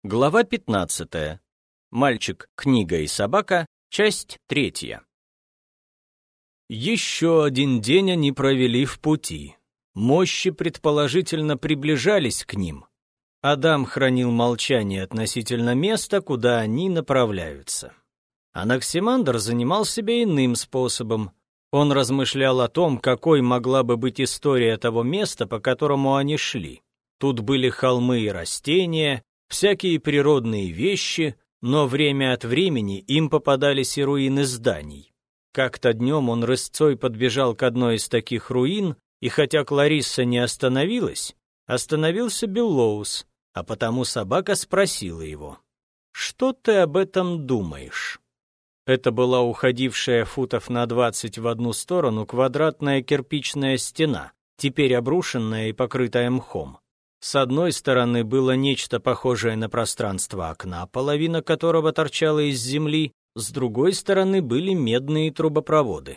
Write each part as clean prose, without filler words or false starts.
Глава 15. Мальчик, книга и собака. Часть 3. Еще один день они провели в пути. Мощи предположительно приближались к ним. Адам хранил молчание относительно места, куда они направляются. Анаксимандр занимал себя иным способом. Он размышлял о том, какой могла бы быть история того места, по которому они шли. Тут были холмы и растения, всякие природные вещи, но время от времени им попадались и руины зданий. Как-то днем он рысцой подбежал к одной из таких руин, и хотя Кларисса не остановилась, остановился Беллоус, а потому собака спросила его: «Что ты об этом думаешь?» Это была уходившая футов на 20 в одну сторону квадратная кирпичная стена, теперь обрушенная и покрытая мхом. С одной стороны было нечто похожее на пространство окна, половина которого торчала из земли, с другой стороны были медные трубопроводы.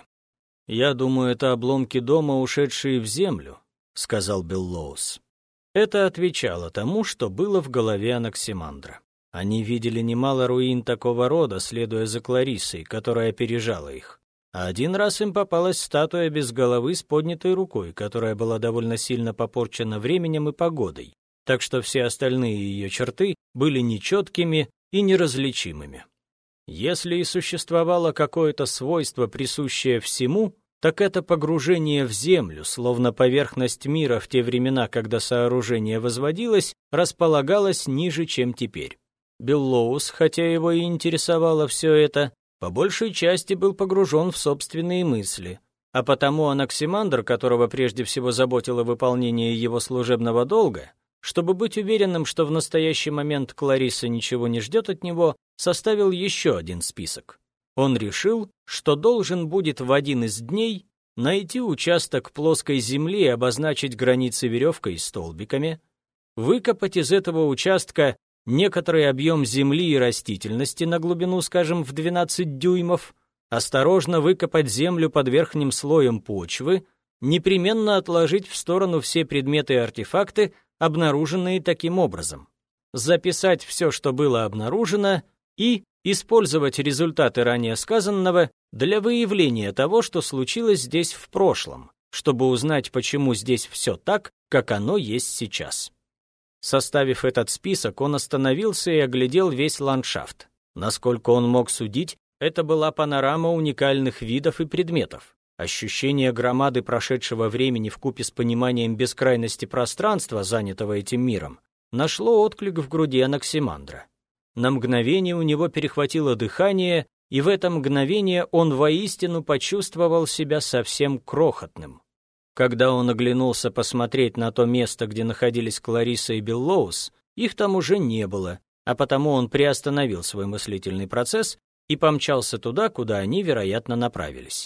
«Я думаю, это обломки дома, ушедшие в землю», — сказал Беллоус. Это отвечало тому, что было в голове Анаксимандра. Они видели немало руин такого рода, следуя за Клариссой, которая опережала их. А один раз им попалась статуя без головы с поднятой рукой, которая была довольно сильно попорчена временем и погодой, так что все остальные ее черты были нечеткими и неразличимыми. Если и существовало какое-то свойство, присущее всему, так это погружение в землю, словно поверхность мира в те времена, когда сооружение возводилось, располагалась ниже, чем теперь. Беллоус, хотя его и интересовало все это, по большей части был погружен в собственные мысли, а потому Анаксимандр, которого прежде всего заботило выполнение его служебного долга, чтобы быть уверенным, что в настоящий момент Кларисса ничего не ждет от него, составил еще один список. Он решил, что должен будет в один из дней найти участок плоской земли и обозначить границы веревкой и столбиками, выкопать из этого участка некоторый объем земли и растительности на глубину, скажем, в 12 дюймов, осторожно выкопать землю под верхним слоем почвы, непременно отложить в сторону все предметы и артефакты, обнаруженные таким образом, записать все, что было обнаружено, и использовать результаты ранее сказанного для выявления того, что случилось здесь в прошлом, чтобы узнать, почему здесь все так, как оно есть сейчас. Составив этот список, он остановился и оглядел весь ландшафт. Насколько он мог судить, это была панорама уникальных видов и предметов. Ощущение громады прошедшего времени вкупе с пониманием бескрайности пространства, занятого этим миром, нашло отклик в груди Анаксимандра. На мгновение у него перехватило дыхание, и в это мгновение он воистину почувствовал себя совсем крохотным. Когда он оглянулся посмотреть на то место, где находились Кларисса и Беллоус, их там уже не было, а потому он приостановил свой мыслительный процесс и помчался туда, куда они, вероятно, направились.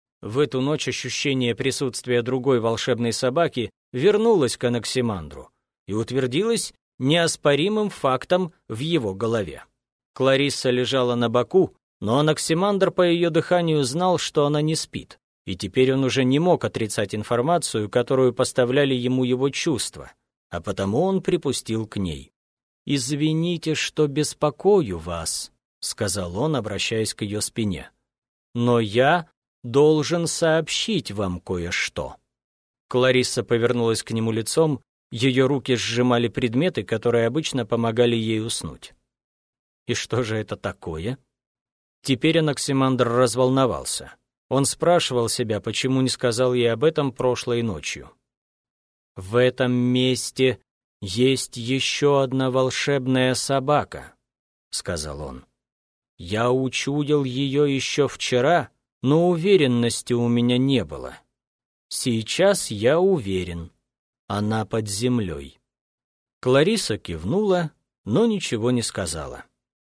В эту ночь ощущение присутствия другой волшебной собаки вернулось к Анаксимандру и утвердилось неоспоримым фактом в его голове. Кларисса лежала на боку, но Анаксимандр по ее дыханию знал, что она не спит. И теперь он уже не мог отрицать информацию, которую поставляли ему его чувства, а потому он припустил к ней. «Извините, что беспокою вас», — сказал он, обращаясь к ее спине. «Но я должен сообщить вам кое-что». Кларисса повернулась к нему лицом, ее руки сжимали предметы, которые обычно помогали ей уснуть. «И что же это такое?» Теперь Анаксимандр разволновался. Он спрашивал себя, почему не сказал ей об этом прошлой ночью. «В этом месте есть еще одна волшебная собака», — сказал он. «Я учудил ее еще вчера, но уверенности у меня не было. Сейчас я уверен, она под землей». Кларисса кивнула, но ничего не сказала.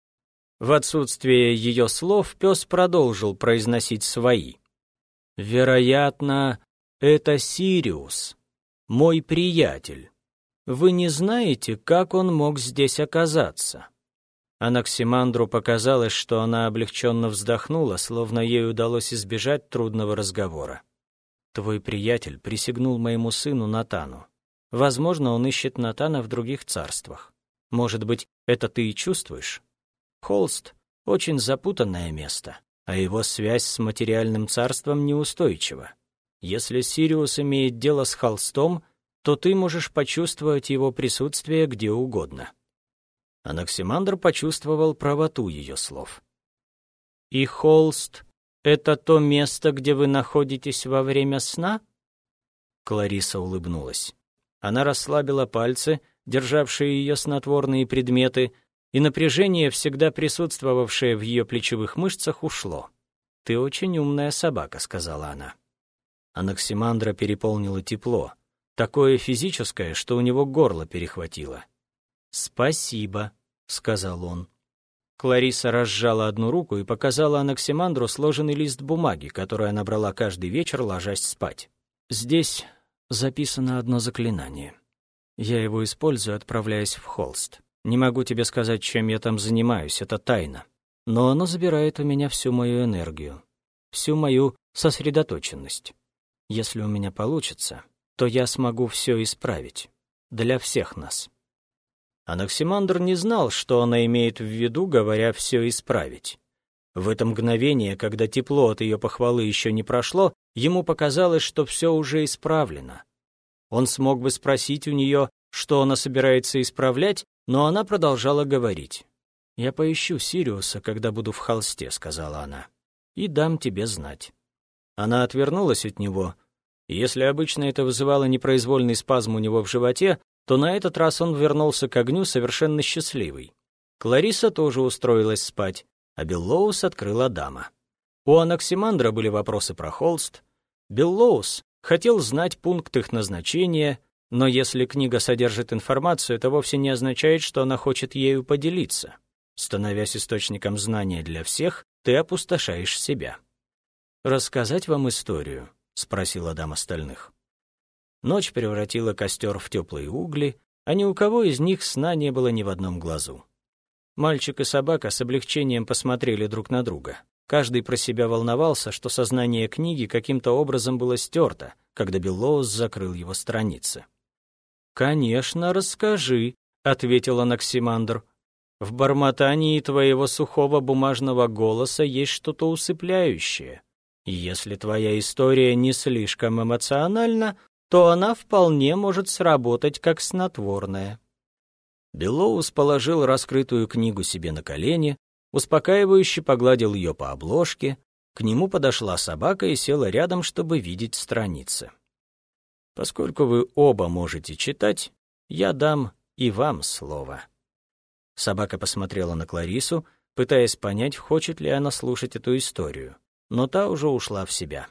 В отсутствие ее слов пес продолжил произносить свои. «Вероятно, это Сириус, мой приятель. Вы не знаете, как он мог здесь оказаться?» Анаксимандру показалось, что она облегченно вздохнула, словно ей удалось избежать трудного разговора. «Твой приятель присягнул моему сыну Натану. Возможно, он ищет Натана в других царствах. Может быть, это ты и чувствуешь? Холст — очень запутанное место, а его связь с материальным царством неустойчива. Если Сириус имеет дело с холстом, то ты можешь почувствовать его присутствие где угодно». Анаксимандр почувствовал правоту ее слов. «И холст — это то место, где вы находитесь во время сна?» Клариса улыбнулась. Она расслабила пальцы, державшие ее снотворные предметы, и напряжение, всегда присутствовавшее в ее плечевых мышцах, ушло. «Ты очень умная собака», — сказала она. Анаксимандра переполнило тепло, такое физическое, что у него горло перехватило. «Спасибо», — сказал он. Клариса разжала одну руку и показала Анаксимандру сложенный лист бумаги, который она брала каждый вечер, ложась спать. «Здесь записано одно заклинание. Я его использую, отправляясь в холст. Не могу тебе сказать, чем я там занимаюсь, это тайна. Но оно забирает у меня всю мою энергию, всю мою сосредоточенность. Если у меня получится, то я смогу все исправить. Для всех нас». Анаксимандр не знал, что она имеет в виду, говоря «все исправить». В это мгновение, когда тепло от ее похвалы еще не прошло, ему показалось, что все уже исправлено. Он смог бы спросить у нее, что она собирается исправлять, но она продолжала говорить. «Я поищу Сириуса, когда буду в холсте», — сказала она, — «и дам тебе знать». Она отвернулась от него, и если обычно это вызывало непроизвольный спазм у него в животе, то на этот раз он вернулся к огню совершенно счастливый. Клариса тоже устроилась спать, а Беллоус открыл Адама. У Анаксимандра были вопросы про холст. Беллоус хотел знать пункт их назначения, но если книга содержит информацию, это вовсе не означает, что она хочет ею поделиться. Становясь источником знания для всех, ты опустошаешь себя. «Рассказать вам историю?» — спросил Адам остальных. Ночь превратила костер в теплые угли, а ни у кого из них сна не было ни в одном глазу. Мальчик и собака с облегчением посмотрели друг на друга. Каждый про себя волновался, что сознание книги каким-то образом было стерто, когда Беллоус закрыл его страницы. «Конечно, расскажи», — ответил Анаксимандр. «В бормотании твоего сухого бумажного голоса есть что-то усыпляющее. И если твоя история не слишком эмоциональна, то она вполне может сработать как снотворное». Беллоус положил раскрытую книгу себе на колени, успокаивающе погладил ее по обложке, к нему подошла собака и села рядом, чтобы видеть страницы. «Поскольку вы оба можете читать, я дам и вам слово». Собака посмотрела на Кларису, пытаясь понять, хочет ли она слушать эту историю, но та уже ушла в себя.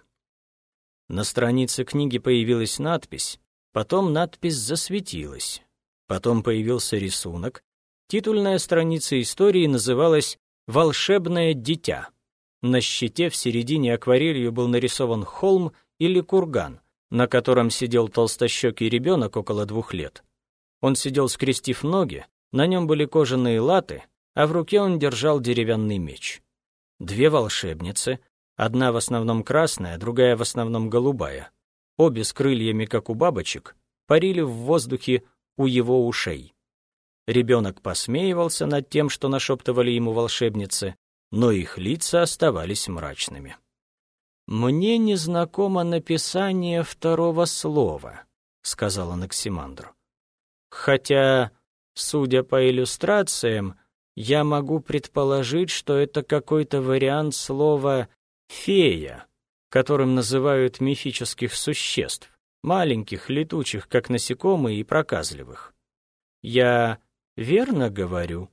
На странице книги появилась надпись, потом надпись засветилась, потом появился рисунок. Титульная страница истории называлась «Волшебное дитя». На щите в середине акварелью был нарисован холм или курган, на котором сидел толстощекий ребенок около 2 лет. Он сидел, скрестив ноги, на нем были кожаные латы, а в руке он держал деревянный меч. 2 волшебницы, одна в основном красная, другая в основном голубая, обе с крыльями, как у бабочек, парили в воздухе у его ушей. Ребенок посмеивался над тем, что нашептывали ему волшебницы, но их лица оставались мрачными. «Мне незнакомо написание второго слова», — сказал Анаксимандр. «Хотя, судя по иллюстрациям, я могу предположить, что это какой-то вариант слова «фея», которым называют мифических существ, маленьких, летучих, как насекомые, и проказливых. Я верно говорю?»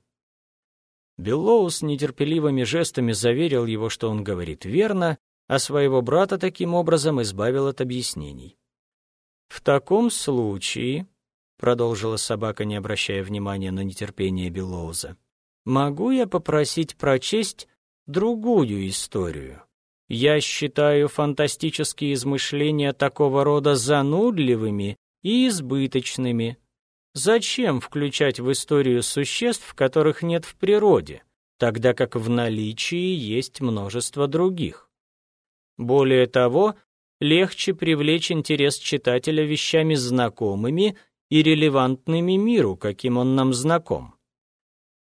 Беллоус нетерпеливыми жестами заверил его, что он говорит верно, а своего брата таким образом избавил от объяснений. «В таком случае», — продолжила собака, не обращая внимания на нетерпение Беллоуза, «могу я попросить прочесть другую историю? Я считаю фантастические измышления такого рода занудливыми и избыточными. Зачем включать в историю существ, которых нет в природе, тогда как в наличии есть множество других? Более того, легче привлечь интерес читателя вещами знакомыми и релевантными миру, каким он нам знаком.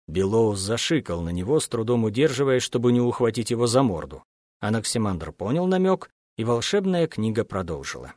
Белоус зашикал на него, с трудом удерживая, чтобы не ухватить его за морду. Анаксимандр понял намек, и волшебная книга продолжила.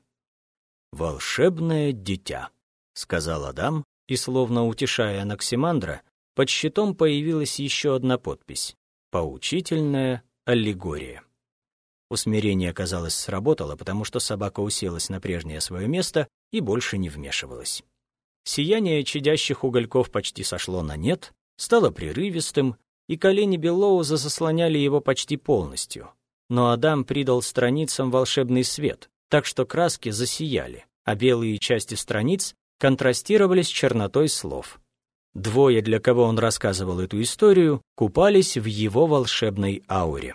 «Волшебное дитя», — сказал Адам, и, словно утешая Анаксимандра, под щитом появилась еще одна подпись — «Поучительная аллегория». Усмирение, казалось, сработало, потому что собака уселась на прежнее свое место и больше не вмешивалась. Сияние чадящих угольков почти сошло на нет, стало прерывистым, и колени Беллоуза заслоняли его почти полностью. Но Адам придал страницам волшебный свет, так что краски засияли, а белые части страниц контрастировали с чернотой слов. Двое, для кого он рассказывал эту историю, купались в его волшебной ауре.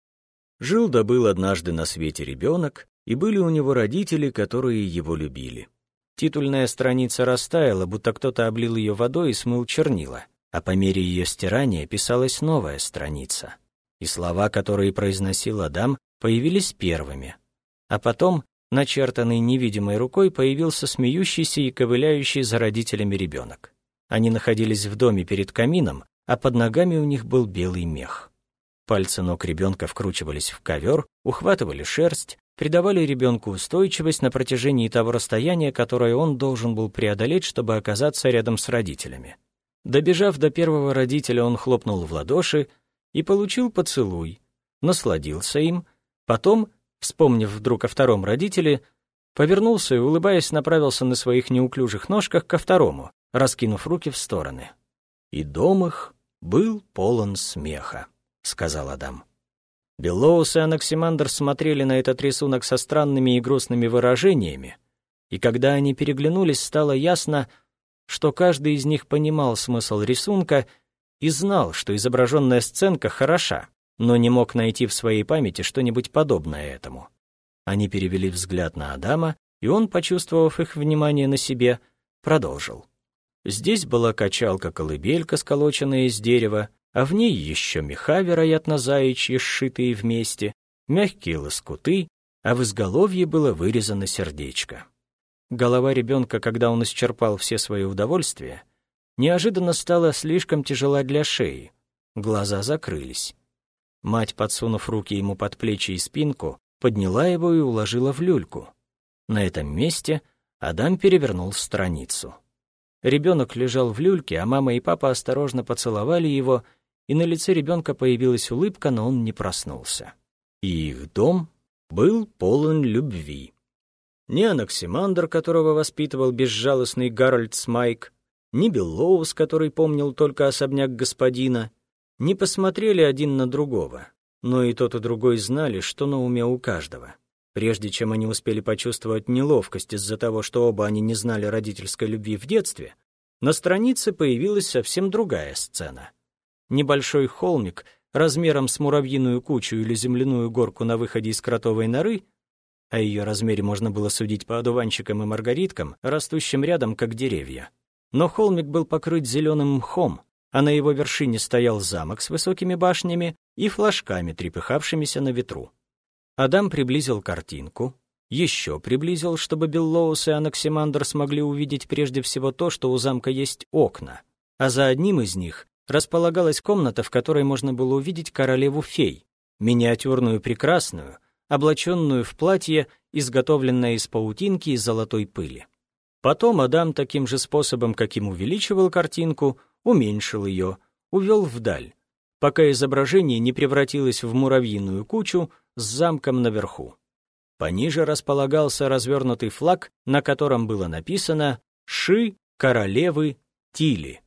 Жил да был однажды на свете ребенок, и были у него родители, которые его любили. Титульная страница растаяла, будто кто-то облил ее водой и смыл чернила, а по мере ее стирания писалась новая страница. И слова, которые произносил Адам, появились первыми. А потом, начертанный невидимой рукой, появился смеющийся и ковыляющий за родителями ребенок. Они находились в доме перед камином, а под ногами у них был белый мех. Пальцы ног ребенка вкручивались в ковер, ухватывали шерсть, придавали ребенку устойчивость на протяжении того расстояния, которое он должен был преодолеть, чтобы оказаться рядом с родителями. Добежав до первого родителя, он хлопнул в ладоши и получил поцелуй, насладился им, потом, вспомнив вдруг о втором родителе, повернулся и, улыбаясь, направился на своих неуклюжих ножках ко второму, раскинув руки в стороны. «И дом их был полон смеха», — сказал Адам. Беллоус и Анаксимандр смотрели на этот рисунок со странными и грустными выражениями, и когда они переглянулись, стало ясно, что каждый из них понимал смысл рисунка и знал, что изображенная сценка хороша, но не мог найти в своей памяти что-нибудь подобное этому. Они перевели взгляд на Адама, и он, почувствовав их внимание на себе, продолжил. Здесь была качалка-колыбелька, сколоченная из дерева, а в ней еще меха, вероятно, заячьи, сшитые вместе, мягкие лоскуты, а в изголовье было вырезано сердечко. Голова ребенка, когда он исчерпал все свои удовольствия, неожиданно стала слишком тяжела для шеи, глаза закрылись. Мать, подсунув руки ему под плечи и спинку, подняла его и уложила в люльку. На этом месте Адам перевернул страницу. Ребенок лежал в люльке, а мама и папа осторожно поцеловали его, и на лице ребенка появилась улыбка, но он не проснулся. И их дом был полон любви. Ни Анаксимандр, которого воспитывал безжалостный Гарольд Смайк, ни Беллоус, который помнил только особняк господина, не посмотрели один на другого, но и тот, и другой знали, что на уме у каждого. Прежде чем они успели почувствовать неловкость из-за того, что оба они не знали родительской любви в детстве, на странице появилась совсем другая сцена. Небольшой холмик размером с муравьиную кучу или земляную горку на выходе из кротовой норы, о ее размере можно было судить по одуванчикам и маргариткам, растущим рядом, как деревья. Но холмик был покрыт зеленым мхом, а на его вершине стоял замок с высокими башнями и флажками, трепыхавшимися на ветру. Адам приблизил картинку, еще приблизил, чтобы Беллоус и Анаксимандр смогли увидеть прежде всего то, что у замка есть окна, а за одним из них располагалась комната, в которой можно было увидеть королеву-фей, миниатюрную прекрасную, облаченную в платье, изготовленное из паутинки и золотой пыли. Потом Адам таким же способом, каким увеличивал картинку, уменьшил ее, увел вдаль, пока изображение не превратилось в муравьиную кучу с замком наверху. Пониже располагался развернутый флаг, на котором было написано «Ши королевы Тили».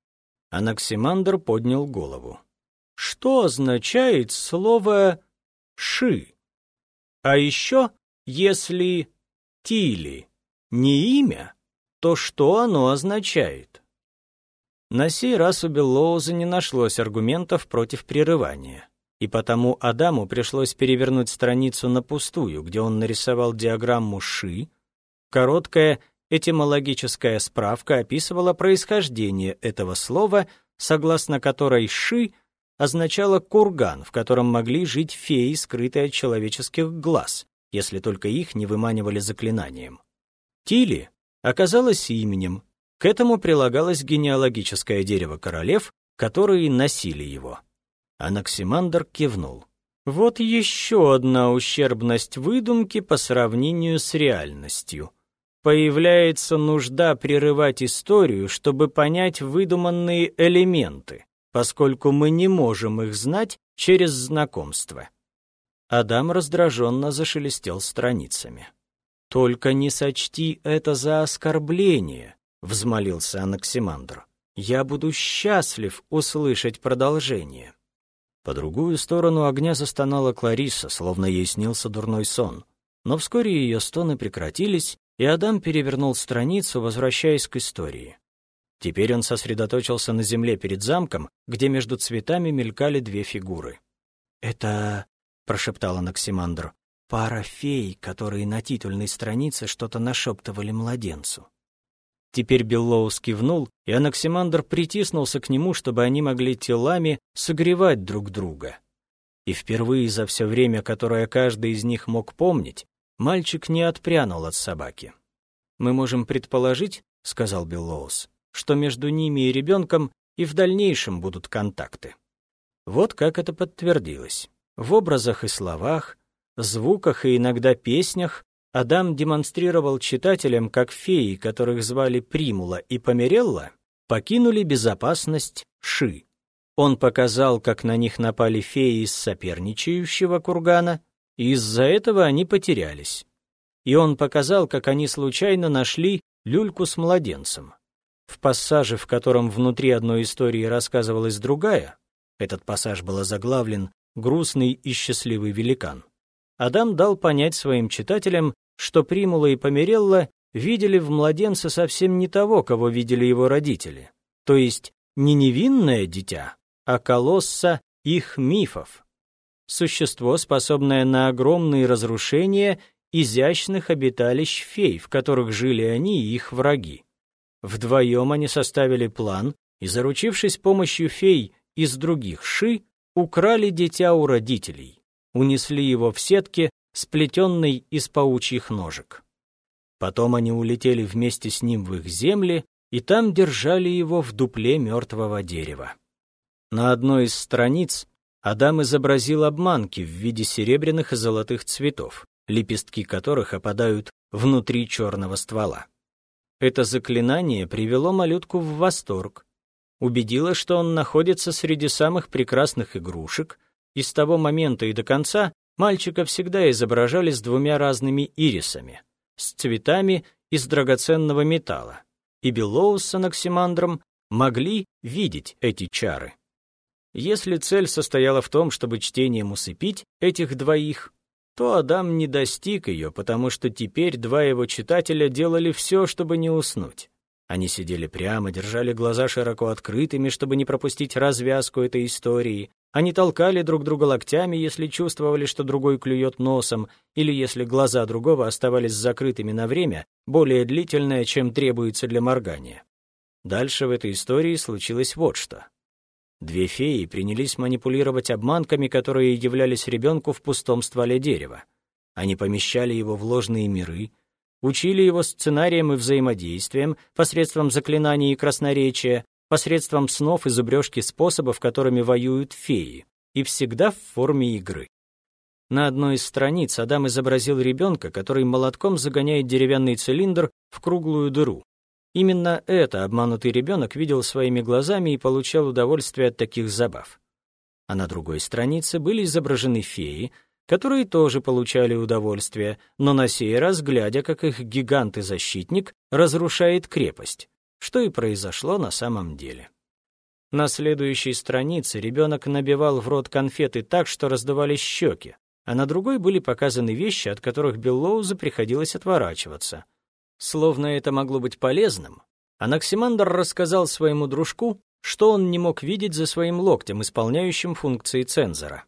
Анаксимандр поднял голову. Что означает слово «ши»? А еще, если «Тили» не имя, то что оно означает? На сей раз у Беллоуза не нашлось аргументов против прерывания, и потому Адаму пришлось перевернуть страницу на пустую, где он нарисовал диаграмму «ши». Короткая этимологическая справка описывала происхождение этого слова, согласно которой «ши» означало курган, в котором могли жить феи, скрытые от человеческих глаз, если только их не выманивали заклинанием. Тили оказалось именем. К этому прилагалось генеалогическое дерево королев, которые носили его. Анаксимандр кивнул. Вот еще одна ущербность выдумки по сравнению с реальностью. Появляется нужда прерывать историю, чтобы понять выдуманные элементы, поскольку мы не можем их знать через знакомство. Адам раздраженно зашелестел страницами. «Только не сочти это за оскорбление», — взмолился Анаксимандр. «Я буду счастлив услышать продолжение». По другую сторону огня застонала Кларисса, словно ей снился дурной сон. Но вскоре ее стоны прекратились, и Адам перевернул страницу, возвращаясь к истории. Теперь он сосредоточился на земле перед замком, где между цветами мелькали две фигуры. «Это...» — прошептал Анаксимандр. «Пара фей, которые на титульной странице что-то нашептывали младенцу». Теперь Беллоус кивнул, и Анаксимандр притиснулся к нему, чтобы они могли телами согревать друг друга. И впервые за все время, которое каждый из них мог помнить, мальчик не отпрянул от собаки. «Мы можем предположить, — сказал Беллоус, — что между ними и ребенком и в дальнейшем будут контакты». Вот как это подтвердилось. В образах и словах, звуках и иногда песнях Адам демонстрировал читателям, как феи, которых звали Примула и Померелла, покинули безопасность Ши. Он показал, как на них напали феи из соперничающего кургана, и из-за этого они потерялись. И он показал, как они случайно нашли люльку с младенцем. В пассаже, в котором внутри одной истории рассказывалась другая, этот пассаж был озаглавлен «Грустный и счастливый великан», Адам дал понять своим читателям, что Примула и Померелла видели в младенце совсем не того, кого видели его родители, то есть не невинное дитя, а колосса их мифов. Существо, способное на огромные разрушения изящных обиталищ фей, в которых жили они и их враги. Вдвоем они составили план и, заручившись помощью фей из других Ши, украли дитя у родителей, унесли его в сетке, сплетенной из паучьих ножек. Потом они улетели вместе с ним в их земли и там держали его в дупле мертвого дерева. На одной из страниц Адам изобразил обманки в виде серебряных и золотых цветов, лепестки которых опадают внутри черного ствола. Это заклинание привело малютку в восторг, убедило, что он находится среди самых прекрасных игрушек, и с того момента и до конца мальчика всегда изображали с двумя разными ирисами, с цветами из драгоценного металла, и Беллоус с Анаксимандром могли видеть эти чары. Если цель состояла в том, чтобы чтением усыпить этих двоих, то Адам не достиг ее, потому что теперь два его читателя делали все, чтобы не уснуть. Они сидели прямо, держали глаза широко открытыми, чтобы не пропустить развязку этой истории. Они толкали друг друга локтями, если чувствовали, что другой клюет носом, или если глаза другого оставались закрытыми на время, более длительное, чем требуется для моргания. Дальше в этой истории случилось вот что. Две феи принялись манипулировать обманками, которые являлись ребенку в пустом стволе дерева. Они помещали его в ложные миры, учили его сценариям и взаимодействиям посредством заклинаний и красноречия, посредством снов и зубрежки способов, которыми воюют феи, и всегда в форме игры. На одной из страниц Адам изобразил ребенка, который молотком загоняет деревянный цилиндр в круглую дыру. Именно это обманутый ребенок видел своими глазами и получал удовольствие от таких забав. А на другой странице были изображены феи, которые тоже получали удовольствие, но на сей раз глядя, как их гигант и защитник разрушает крепость, что и произошло на самом деле. На следующей странице ребенок набивал в рот конфеты так, что раздувались щеки, а на другой были показаны вещи, от которых Беллоузу приходилось отворачиваться. Словно это могло быть полезным, Анаксимандр рассказал своему дружку, что он не мог видеть за своим локтем, исполняющим функции цензора.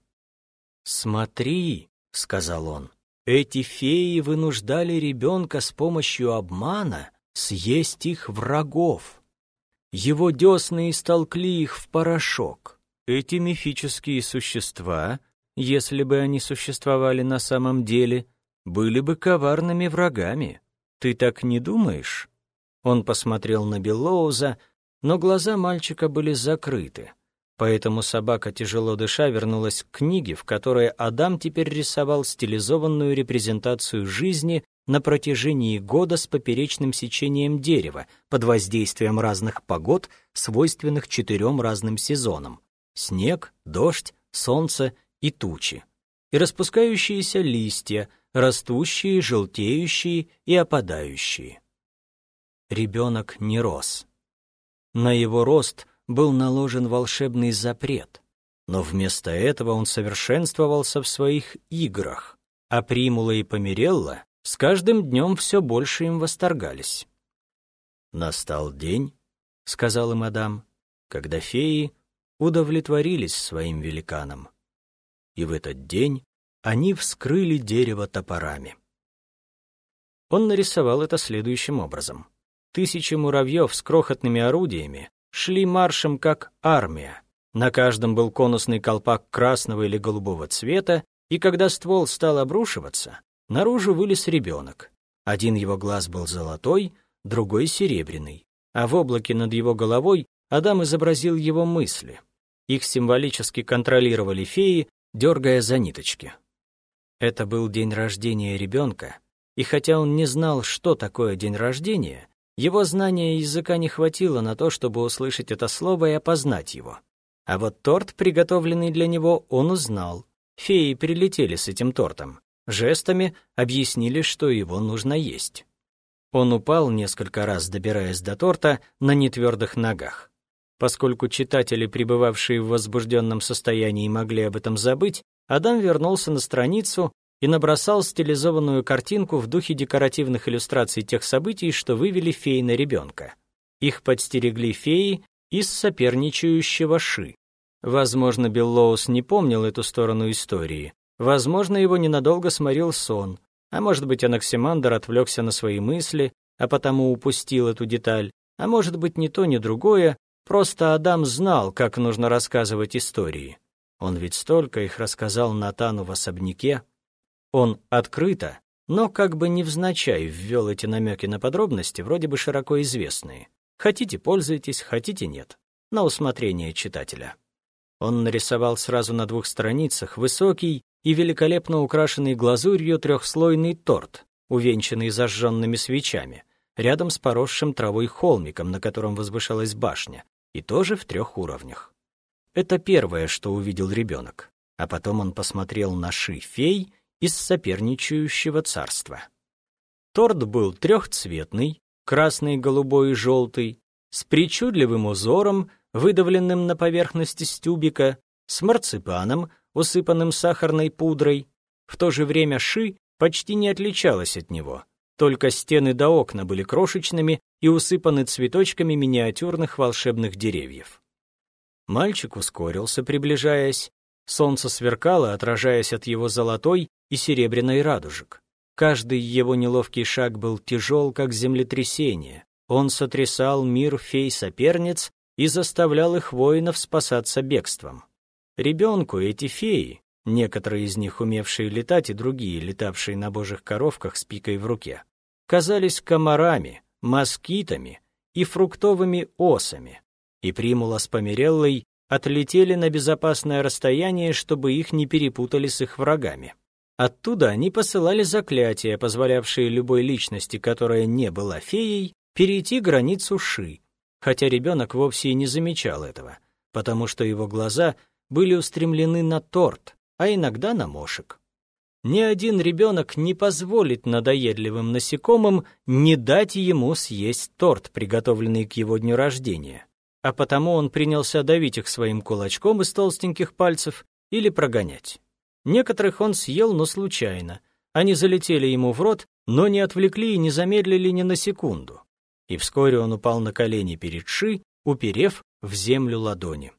«Смотри», — сказал он, — «эти феи вынуждали ребенка с помощью обмана съесть их врагов. Его десны истолкли их в порошок. Эти мифические существа, если бы они существовали на самом деле, были бы коварными врагами. Ты так не думаешь?» Он посмотрел на Беллоуза, но глаза мальчика были закрыты, Поэтому собака, тяжело дыша, вернулась к книге, в которой Адам теперь рисовал стилизованную репрезентацию жизни на протяжении года с поперечным сечением дерева под воздействием разных погод, свойственных 4 разным сезонам: снег, дождь, солнце и тучи, и распускающиеся листья, растущие, желтеющие и опадающие. Ребенок не рос. На его рост был наложен волшебный запрет, но вместо этого он совершенствовался в своих играх, а Примула и Померелла с каждым днем все больше им восторгались. «Настал день, — сказал им Адам, — когда феи удовлетворились своим великаном, и в этот день они вскрыли дерево топорами». Он нарисовал это следующим образом. 1000 муравьев с крохотными орудиями шли маршем как армия. На каждом был конусный колпак красного или голубого цвета, и когда ствол стал обрушиваться, наружу вылез ребенок. Один его глаз был золотой, другой — серебряный, а в облаке над его головой Адам изобразил его мысли. Их символически контролировали феи, дергая за ниточки. Это был день рождения ребенка, и хотя он не знал, что такое день рождения, его знания языка не хватило на то, чтобы услышать это слово и опознать его. А вот торт, приготовленный для него, он узнал. Феи прилетели с этим тортом. Жестами объяснили, что его нужно есть. Он упал несколько раз, добираясь до торта, на нетвердых ногах. Поскольку читатели, пребывавшие в возбужденном состоянии, могли об этом забыть, Адам вернулся на страницу и набросал стилизованную картинку в духе декоративных иллюстраций тех событий, что вывели фей на ребенка. Их подстерегли феи из соперничающего Ши. Возможно, Беллоус не помнил эту сторону истории. Возможно, его ненадолго сморил сон. А может быть, Анаксимандр отвлекся на свои мысли, а потому упустил эту деталь. А может быть, ни то, ни другое. Просто Адам знал, как нужно рассказывать истории. Он ведь столько их рассказал Натану в особняке. Он открыто, но как бы невзначай ввел эти намеки на подробности, вроде бы широко известные. Хотите — пользуйтесь, хотите — нет. На усмотрение читателя. Он нарисовал сразу на 2 страницах высокий и великолепно украшенный глазурью 3-слойный торт, увенчанный зажженными свечами, рядом с поросшим травой холмиком, на котором возвышалась башня, и тоже в 3 уровнях. Это первое, что увидел ребенок. А потом он посмотрел на Ши-фей из соперничающего царства. Торт был 3-цветный, красный, голубой и желтый, с причудливым узором, выдавленным на поверхности стюбика, с марципаном, усыпанным сахарной пудрой. В то же время Ши почти не отличалась от него, только стены до окна были крошечными и усыпаны цветочками миниатюрных волшебных деревьев. Мальчик ускорился, приближаясь. Солнце сверкало, отражаясь от его золотой и серебряной радужек. Каждый его неловкий шаг был тяжел, как землетрясение. Он сотрясал мир фей-соперниц и заставлял их воинов спасаться бегством. Ребенку эти феи, некоторые из них умевшие летать и другие, летавшие на божьих коровках с пикой в руке, казались комарами, москитами и фруктовыми осами, и Примула с Помереллой отлетели на безопасное расстояние, чтобы их не перепутали с их врагами. Оттуда они посылали заклятия, позволявшие любой личности, которая не была феей, перейти границу Ши, хотя ребенок вовсе и не замечал этого, потому что его глаза были устремлены на торт, а иногда на мошек. Ни один ребенок не позволит надоедливым насекомым не дать ему съесть торт, приготовленный к его дню рождения, а потому он принялся давить их своим кулачком из толстеньких пальцев или прогонять. Некоторых он съел, но случайно. Они залетели ему в рот, но не отвлекли и не замедлили ни на секунду. И вскоре он упал на колени перед Ши, уперев в землю ладони.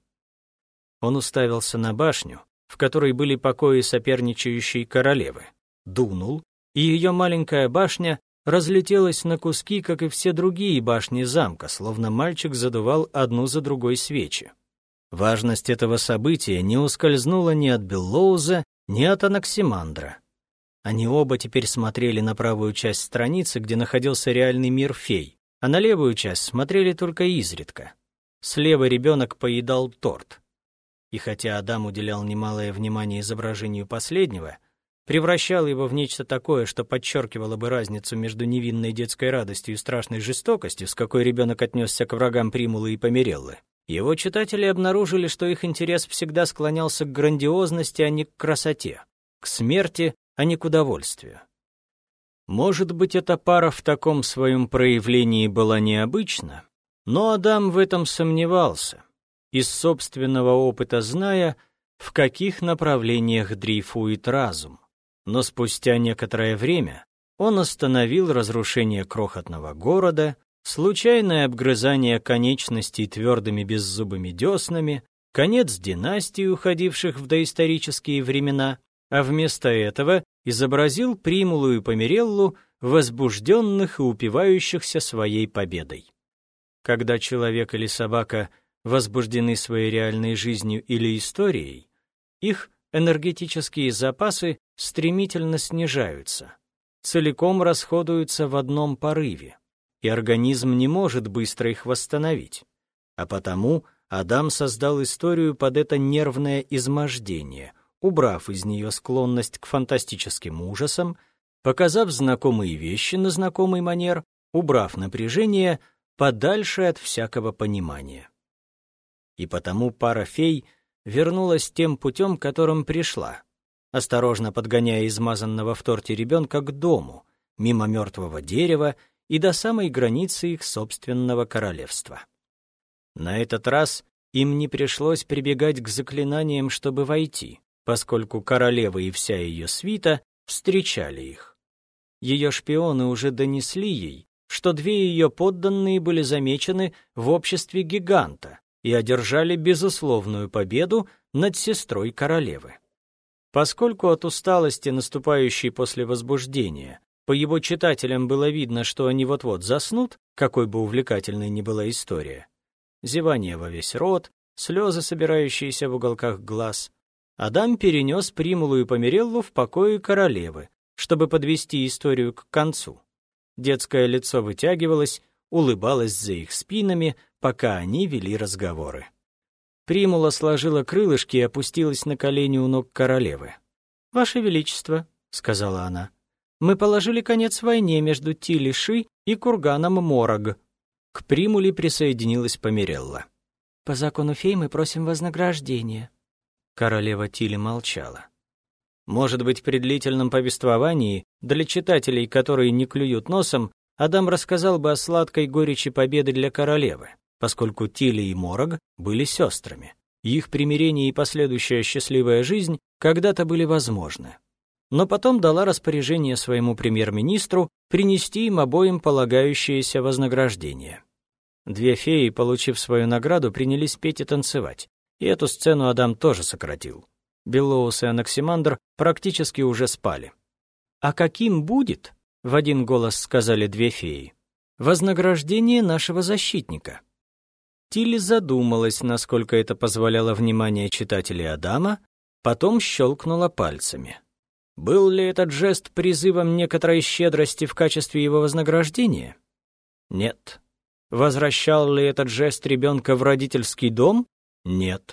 Он уставился на башню, в которой были покои соперничающей королевы, дунул, и ее маленькая башня разлетелась на куски, как и все другие башни замка, словно мальчик задувал одну за другой свечи. Важность этого события не ускользнула ни от Беллоуза, ни от Анаксимандра. Они оба теперь смотрели на правую часть страницы, где находился реальный мир фей, а на левую часть смотрели только изредка. Слева ребенок поедал торт. И хотя Адам уделял немалое внимание изображению последнего, превращал его в нечто такое, что подчеркивало бы разницу между невинной детской радостью и страшной жестокостью, с какой ребенок отнесся к врагам Примулы и Помереллы, его читатели обнаружили, что их интерес всегда склонялся к грандиозности, а не к красоте, к смерти, а не к удовольствию. Может быть, эта пара в таком своем проявлении была необычна, но Адам в этом сомневался, из собственного опыта зная, в каких направлениях дрейфует разум. Но спустя некоторое время он остановил разрушение крохотного города, случайное обгрызание конечностей твердыми беззубыми деснами, конец династий, уходивших в доисторические времена, а вместо этого изобразил Примулу и Помереллу, возбужденных и упивающихся своей победой. Когда человек или собака возбуждены своей реальной жизнью или историей, их энергетические запасы стремительно снижаются, целиком расходуются в одном порыве, и организм не может быстро их восстановить. А потому Адам создал историю под это нервное измождение, убрав из нее склонность к фантастическим ужасам, показав знакомые вещи на знакомый манер, убрав напряжение подальше от всякого понимания. И потому пара фей вернулась тем путем, которым пришла, осторожно подгоняя измазанного в торте ребенка к дому, мимо мертвого дерева и до самой границы их собственного королевства. На этот раз им не пришлось прибегать к заклинаниям, чтобы войти, поскольку королева и вся ее свита встречали их. Ее шпионы уже донесли ей, что две ее подданные были замечены в обществе гиганта и одержали безусловную победу над сестрой королевы. Поскольку от усталости, наступающей после возбуждения, по его читателям было видно, что они вот-вот заснут, какой бы увлекательной ни была история, зевание во весь рот, слезы, собирающиеся в уголках глаз, Адам перенес Примулу и Помереллу в покои королевы, чтобы подвести историю к концу. Детское лицо вытягивалось, улыбалось за их спинами, пока они вели разговоры. Примула сложила крылышки и опустилась на колени у ног королевы. «Ваше Величество», — сказала она, — «мы положили конец войне между Тилиши и курганом Морог». К Примуле присоединилась Померелла. «По закону фей мы просим вознаграждения». Королева Тили молчала. Может быть, при длительном повествовании, для читателей, которые не клюют носом, Адам рассказал бы о сладкой горечи победы для королевы, поскольку Тили и Морог были сестрами. Их примирение и последующая счастливая жизнь когда-то были возможны. Но потом дала распоряжение своему премьер-министру принести им обоим полагающееся вознаграждение. Две феи, получив свою награду, принялись петь и танцевать, и эту сцену Адам тоже сократил. Белоус и Анаксимандр практически уже спали. «А каким будет?» — в один голос сказали две феи. «Вознаграждение нашего защитника». Тилли задумалась, насколько это позволяло внимание читателей Адама, потом щелкнула пальцами. Был ли этот жест призывом некоторой щедрости в качестве его вознаграждения? Нет. Возвращал ли этот жест ребенка в родительский дом? Нет.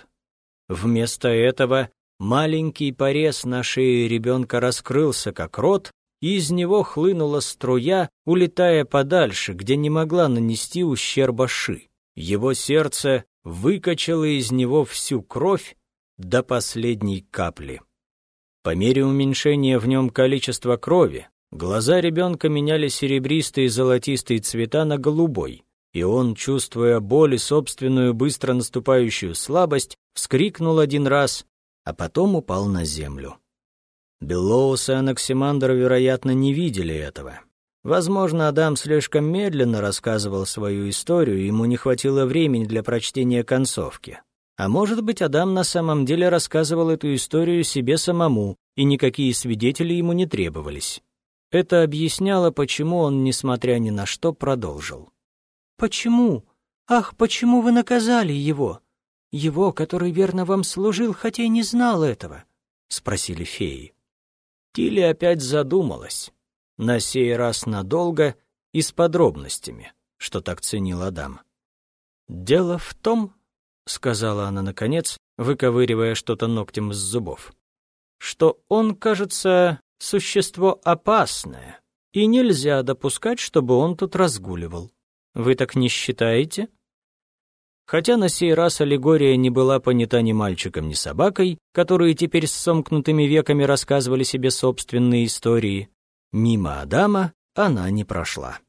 Вместо этого маленький порез на шее ребенка раскрылся, как рот, и из него хлынула струя, улетая подальше, где не могла нанести ущерба Ши. Его сердце выкачало из него всю кровь до последней капли. По мере уменьшения в нем количества крови, глаза ребенка меняли серебристые и золотистые цвета на голубой, и он, чувствуя боль и собственную быстро наступающую слабость, вскрикнул один раз, а потом упал на землю. Белоус и Анаксимандр, вероятно, не видели этого. Возможно, Адам слишком медленно рассказывал свою историю, ему не хватило времени для прочтения концовки. А может быть, Адам на самом деле рассказывал эту историю себе самому, и никакие свидетели ему не требовались. Это объясняло, почему он, несмотря ни на что, продолжил. «Почему? Ах, почему вы наказали его? Его, который верно вам служил, хотя и не знал этого?» — спросили феи. Тилли опять задумалась, на сей раз надолго и с подробностями, что так ценил Адам. «Дело в том, — сказала она наконец, выковыривая что-то ногтем из зубов, что он, кажется, существо опасное, и нельзя допускать, чтобы он тут разгуливал. Вы так не считаете? Хотя на сей раз аллегория не была понята ни мальчиком, ни собакой, которые теперь с сомкнутыми веками рассказывали себе собственные истории, мимо Адама она не прошла.